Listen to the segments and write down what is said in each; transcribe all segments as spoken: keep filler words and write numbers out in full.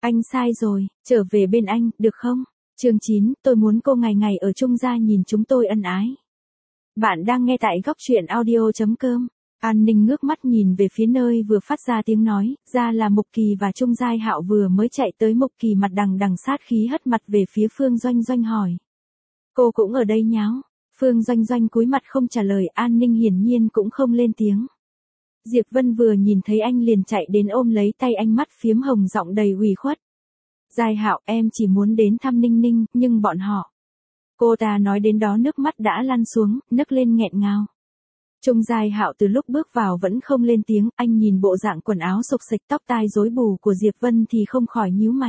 Anh sai rồi, trở về bên anh, được không? Chương chín, tôi muốn cô ngày ngày ở chung gia nhìn chúng tôi ân ái. Bạn đang nghe tại góc truyện audio chấm com. An Ninh ngước mắt nhìn về phía nơi vừa phát ra tiếng nói, ra là Mục Kỳ và Trung Giai Hạo vừa mới chạy tới. Mục Kỳ mặt đằng đằng sát khí hất mặt về phía Phương Doanh Doanh hỏi. Cô cũng ở đây nháo. Phương Doanh Doanh cúi mặt không trả lời. An Ninh hiển nhiên cũng không lên tiếng. Diệp Vân vừa nhìn thấy anh liền chạy đến ôm lấy tay anh, mắt phiếm hồng, giọng đầy ủy khuất. Giai Hạo, em chỉ muốn đến thăm Ninh Ninh, nhưng bọn họ. Cô ta nói đến đó nước mắt đã lăn xuống, nức lên nghẹn ngào. Trung Giai Hạo từ lúc bước vào vẫn không lên tiếng, anh nhìn bộ dạng quần áo xộc xệch, tóc tai rối bù của Diệp Vân thì không khỏi nhíu mày.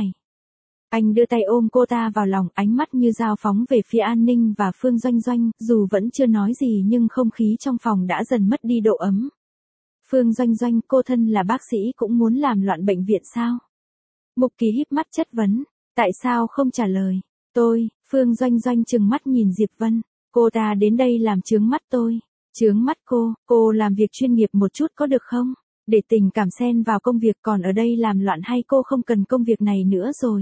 Anh đưa tay ôm cô ta vào lòng, ánh mắt như dao phóng về phía An Ninh và Phương Doanh Doanh, dù vẫn chưa nói gì nhưng không khí trong phòng đã dần mất đi độ ấm. Phương Doanh Doanh, cô thân là bác sĩ cũng muốn làm loạn bệnh viện sao? Mục Kỳ híp mắt chất vấn, tại sao không trả lời? Tôi, Phương Doanh Doanh trừng mắt nhìn Diệp Vân, cô ta đến đây làm chướng mắt tôi. Chướng mắt cô, cô làm việc chuyên nghiệp một chút có được không? Để tình cảm xen vào công việc, còn ở đây làm loạn, hay cô không cần công việc này nữa rồi?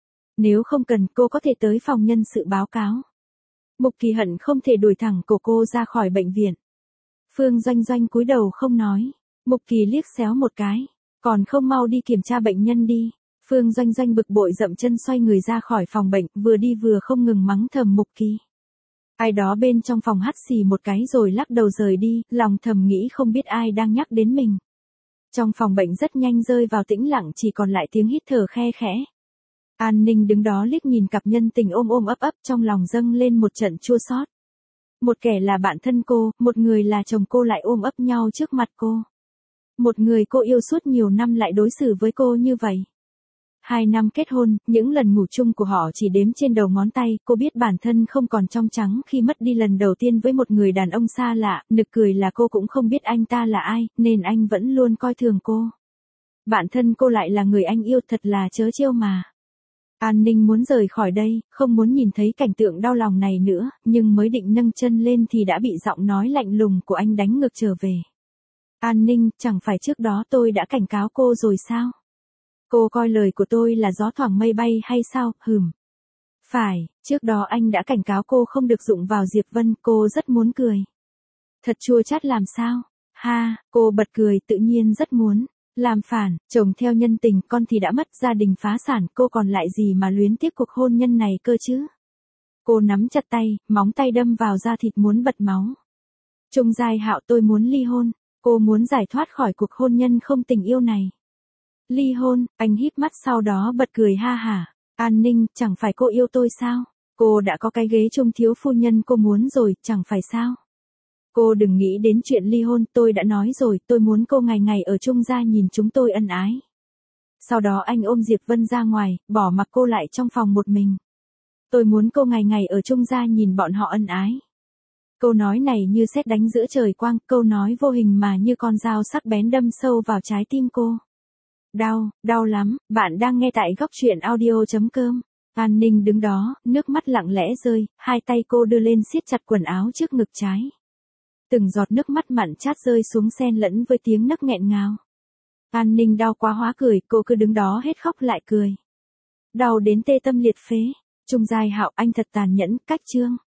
Nếu không cần, cô có thể tới phòng nhân sự báo cáo. Mục Kỳ hận không thể đuổi thẳng cổ cô ra khỏi bệnh viện. Phương Doanh Doanh cúi đầu không nói. Mục Kỳ liếc xéo một cái. Còn không mau đi kiểm tra bệnh nhân đi. Phương Doanh Doanh bực bội dậm chân xoay người ra khỏi phòng bệnh, vừa đi vừa không ngừng mắng thầm Mục Kỳ. Ai đó bên trong phòng hắt xì một cái rồi lắc đầu rời đi, lòng thầm nghĩ không biết ai đang nhắc đến mình. Trong phòng bệnh rất nhanh rơi vào tĩnh lặng, chỉ còn lại tiếng hít thở khe khẽ. An Ninh đứng đó liếc nhìn cặp nhân tình ôm ôm ấp ấp, trong lòng dâng lên một trận chua xót. Một kẻ là bạn thân cô, một người là chồng cô lại ôm ấp nhau trước mặt cô. Một người cô yêu suốt nhiều năm lại đối xử với cô như vậy. Hai năm kết hôn, những lần ngủ chung của họ chỉ đếm trên đầu ngón tay, cô biết bản thân không còn trong trắng khi mất đi lần đầu tiên với một người đàn ông xa lạ, nực cười là cô cũng không biết anh ta là ai, nên anh vẫn luôn coi thường cô. Bản thân cô lại là người anh yêu, thật là trớ trêu mà. An Ninh muốn rời khỏi đây, không muốn nhìn thấy cảnh tượng đau lòng này nữa, nhưng mới định nâng chân lên thì đã bị giọng nói lạnh lùng của anh đánh ngược trở về. An Ninh, chẳng phải trước đó tôi đã cảnh cáo cô rồi sao? Cô coi lời của tôi là gió thoảng mây bay hay sao, hừm. Phải, trước đó anh đã cảnh cáo cô không được đụng vào Diệp Vân, cô rất muốn cười. Thật chua chát làm sao? Ha, cô bật cười, tự nhiên rất muốn. Làm phản, chồng theo nhân tình, con thì đã mất, gia đình phá sản, cô còn lại gì mà luyến tiếc cuộc hôn nhân này cơ chứ? Cô nắm chặt tay, móng tay đâm vào da thịt muốn bật máu. Trung Giai Hạo, tôi muốn ly hôn, cô muốn giải thoát khỏi cuộc hôn nhân không tình yêu này. Ly hôn, anh híp mắt sau đó bật cười ha hả. An Ninh, chẳng phải cô yêu tôi sao? Cô đã có cái ghế trung thiếu phu nhân cô muốn rồi, chẳng phải sao? Cô đừng nghĩ đến chuyện ly hôn, tôi đã nói rồi, tôi muốn cô ngày ngày ở chung gia nhìn chúng tôi ân ái. Sau đó anh ôm Diệp Vân ra ngoài, bỏ mặc cô lại trong phòng một mình. Tôi muốn cô ngày ngày ở chung gia nhìn bọn họ ân ái. Câu nói này như sét đánh giữa trời quang, câu nói vô hình mà như con dao sắc bén đâm sâu vào trái tim cô. Đau, đau lắm, bạn đang nghe tại góc truyện audio chấm com. An Ninh đứng đó, nước mắt lặng lẽ rơi, hai tay cô đưa lên siết chặt quần áo trước ngực trái. Từng giọt nước mắt mặn chát rơi xuống xen lẫn với tiếng nấc nghẹn ngào. An Ninh đau quá hóa cười, cô cứ đứng đó hết khóc lại cười. Đau đến tê tâm liệt phế. Trung Giai Hạo, anh thật tàn nhẫn, cách chương.